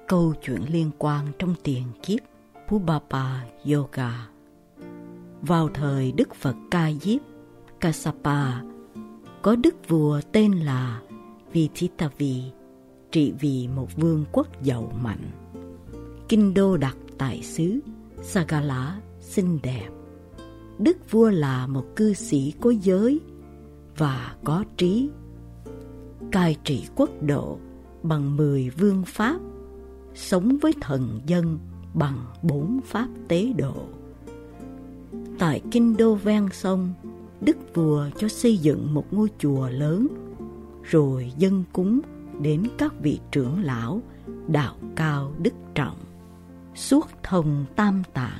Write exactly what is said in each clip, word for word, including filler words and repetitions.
câu chuyện liên quan trong tiền kiếp Phubapa Yoga. Vào thời Đức Phật Ca Diếp Kassapa, có đức vua tên là Vichittavi trị vì một vương quốc giàu mạnh. Kinh đô đặt tại xứ Sagala xinh đẹp. Đức vua là một cư sĩ có giới và có trí, cai trị quốc độ bằng mười vương pháp, sống với thần dân bằng bốn pháp tế độ. Tại kinh đô ven sông, đức vua cho xây dựng một ngôi chùa lớn, rồi dâng cúng đến các vị trưởng lão đạo cao đức trọng, suốt thông tam tạng.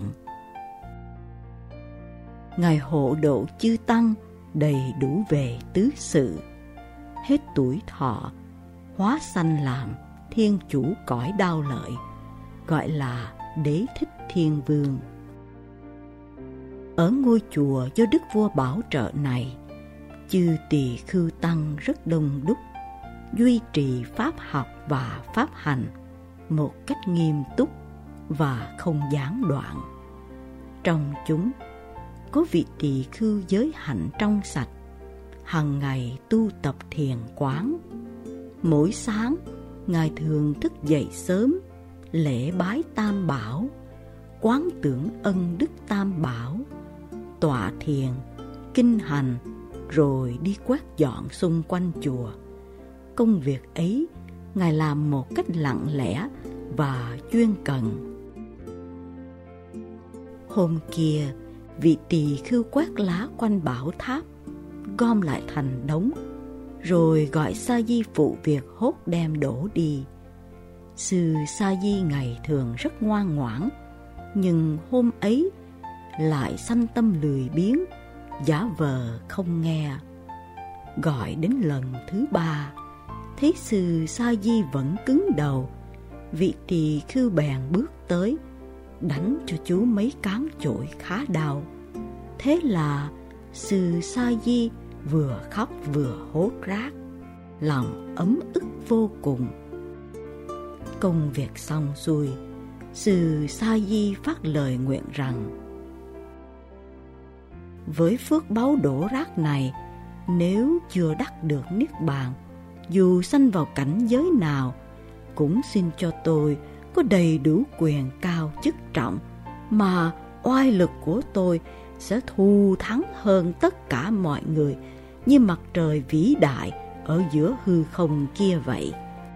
Ngài hộ độ chư tăng đầy đủ về tứ sự, hết tuổi thọ hóa sanh làm thiên chủ cõi Đao Lợi, gọi là Đế Thích Thiên Vương. Ở ngôi chùa do đức vua bảo trợ này, chư tỳ khưu tăng rất đông đúc, duy trì pháp học và pháp hành một cách nghiêm túc và không gián đoạn. Trong chúng có vị tỳ khưu giới hạnh trong sạch, hằng ngày tu tập thiền quán. Mỗi sáng Ngài thường thức dậy sớm, lễ bái Tam Bảo, quán tưởng ân đức Tam Bảo, tọa thiền, kinh hành, rồi đi quét dọn xung quanh chùa. Công việc ấy Ngài làm một cách lặng lẽ và chuyên cần. Hôm kia, vị tỳ khưu quét lá quanh bảo tháp, gom lại thành đống, rồi gọi Sa Di phụ việc hốt đem đổ đi. Sư Sa Di ngày thường rất ngoan ngoãn, nhưng hôm ấy lại sanh tâm lười biếng, giả vờ không nghe. Gọi đến lần thứ ba, thấy sư Sa Di vẫn cứng đầu, vị tỳ khưu bèn bước tới, đánh cho chú mấy cán chổi khá đau. Thế là sư Sa Di vừa khóc vừa hốt rác, lòng ấm ức vô cùng. Công việc xong xuôi, sư Sa Di phát lời nguyện rằng: với phước báu đổ rác này, nếu chưa đắc được niết bàn, dù sanh vào cảnh giới nào, cũng xin cho tôi có đầy đủ quyền cao chức trọng, mà oai lực của tôi sẽ thù thắng hơn tất cả mọi người, như mặt trời vĩ đại ở giữa hư không kia vậy.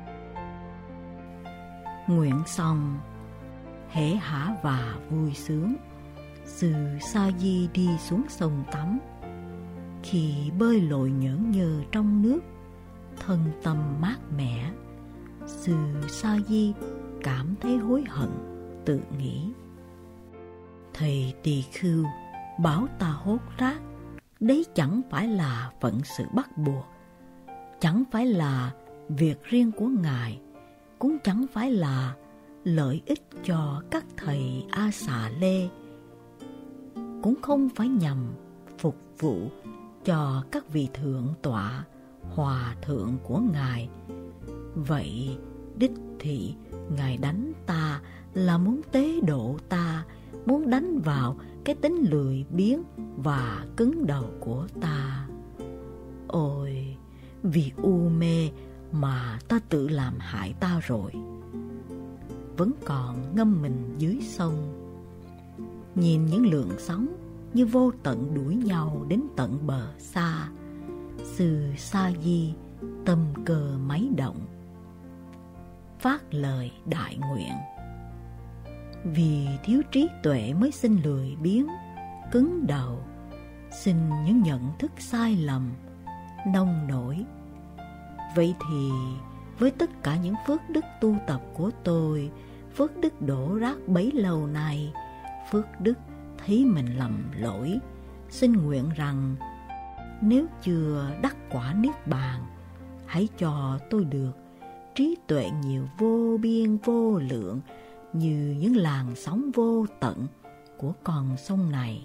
Nguyện xong, hễ hả và vui sướng, sư Sa Di đi xuống sông tắm. Khi bơi lội nhởn nhơ trong nước, thân tâm mát mẻ, sư Sa Di cảm thấy hối hận, tự nghĩ: thầy tỳ khưu bảo ta hốt rác, đấy chẳng phải là phận sự bắt buộc, chẳng phải là việc riêng của Ngài, cũng chẳng phải là lợi ích cho các thầy A Xà Lê, cũng không phải nhằm phục vụ cho các vị thượng tọa, hòa thượng của Ngài. Vậy đích thị Ngài đánh ta là muốn tế độ ta, muốn đánh vào cái tính lười biếng và cứng đầu của ta. Ôi, vì u mê mà ta tự làm hại ta rồi. Vẫn còn ngâm mình dưới sông, nhìn những lượng sóng như vô tận đuổi nhau đến tận bờ xa, sư Sa Di tâm cơ máy động, phát lời đại nguyện: vì thiếu trí tuệ mới sinh lười biếng, cứng đầu, xin những nhận thức sai lầm, nông nổi. Vậy thì với tất cả những phước đức tu tập của tôi, phước đức đổ rác bấy lâu nay, phước đức thấy mình lầm lỗi, xin nguyện rằng nếu chưa đắc quả niết bàn, hãy cho tôi được trí tuệ nhiều vô biên vô lượng, như những làn sóng vô tận của con sông này.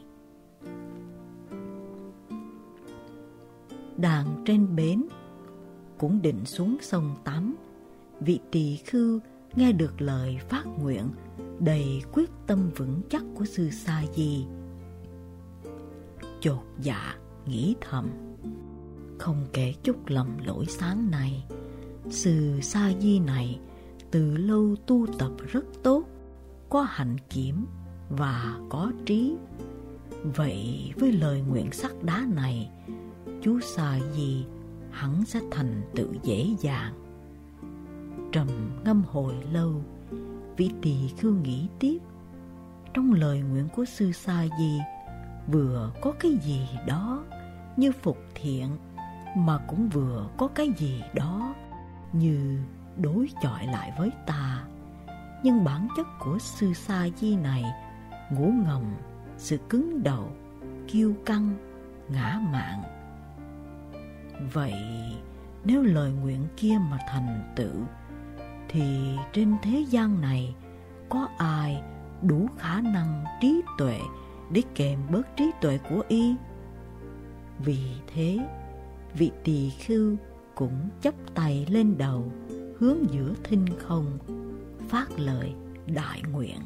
Đang trên bến, cũng định xuống sông tắm, vị tỳ khưu nghe được lời phát nguyện đầy quyết tâm vững chắc của sư Sa Di, chột dạ nghĩ thầm: không kể chút lầm lỗi sáng này, sư Sa Di này từ lâu tu tập rất tốt, có hạnh kiểm và có trí. Vậy với lời nguyện sắt đá này, chú Sa Di hẳn sẽ thành tựu dễ dàng. Trầm ngâm hồi lâu, vị tỳ khưu nghĩ tiếp. Trong lời nguyện của sư Sa Di vừa có cái gì đó như phục thiện, mà cũng vừa có cái gì đó như đối chọi lại với tà. Nhưng bản chất của sư Sa Di này ngủ ngầm sự cứng đầu, kiêu căng, ngã mạn. Vậy nếu lời nguyện kia mà thành tựu, thì trên thế gian này có ai đủ khả năng trí tuệ để kèm bớt trí tuệ của y? Vì thế, vị tỳ khưu cũng chắp tay lên đầu, hướng giữa thinh không, phát lời đại nguyện: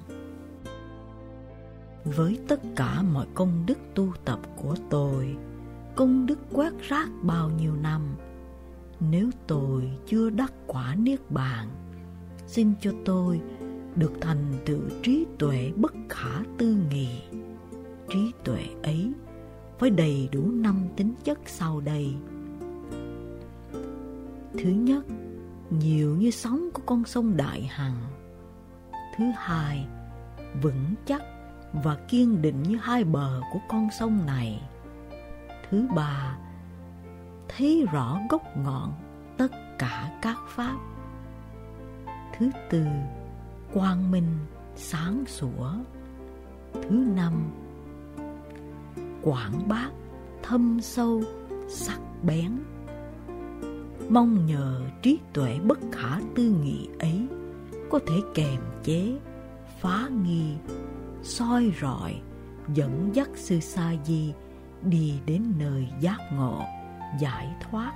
với tất cả mọi công đức tu tập của tôi, công đức quét rác bao nhiêu năm, nếu tôi chưa đắc quả niết bàn, xin cho tôi được thành tựu trí tuệ bất khả tư nghị. Trí tuệ ấy phải đầy đủ năm tính chất sau đây. Thứ nhất, nhiều như sóng của con sông Đại Hằng. Thứ hai, vững chắc và kiên định như hai bờ của con sông này. Thứ ba, thấy rõ gốc ngọn tất cả các pháp. Thứ tư, quang minh sáng sủa. Thứ năm, quảng bác thâm sâu sắc bén. Mong nhờ trí tuệ bất khả tư nghị ấy có thể kềm chế, phá nghi, soi rọi, dẫn dắt sư Sa Di đi đến nơi giác ngộ, giải thoát.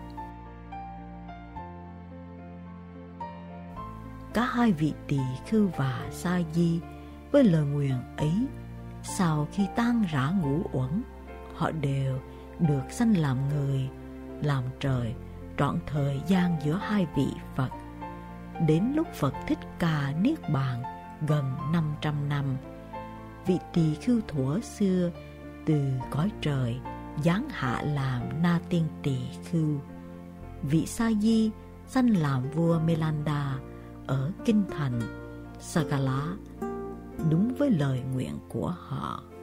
Cả hai vị tỳ khưu và Sa Di với lời nguyện ấy, sau khi tan rã ngũ uẩn, họ đều được sanh làm người, làm trời, trọn thời gian giữa hai vị Phật. Đến lúc Phật Thích Ca niết bàn gần năm trăm năm, vị tỳ khưu thuở xưa từ cõi trời giáng hạ làm Na Tiên Tỳ khưu. Vị Sa Di sanh làm vua Melanda ở kinh thành Sagala, đúng với lời nguyện của họ.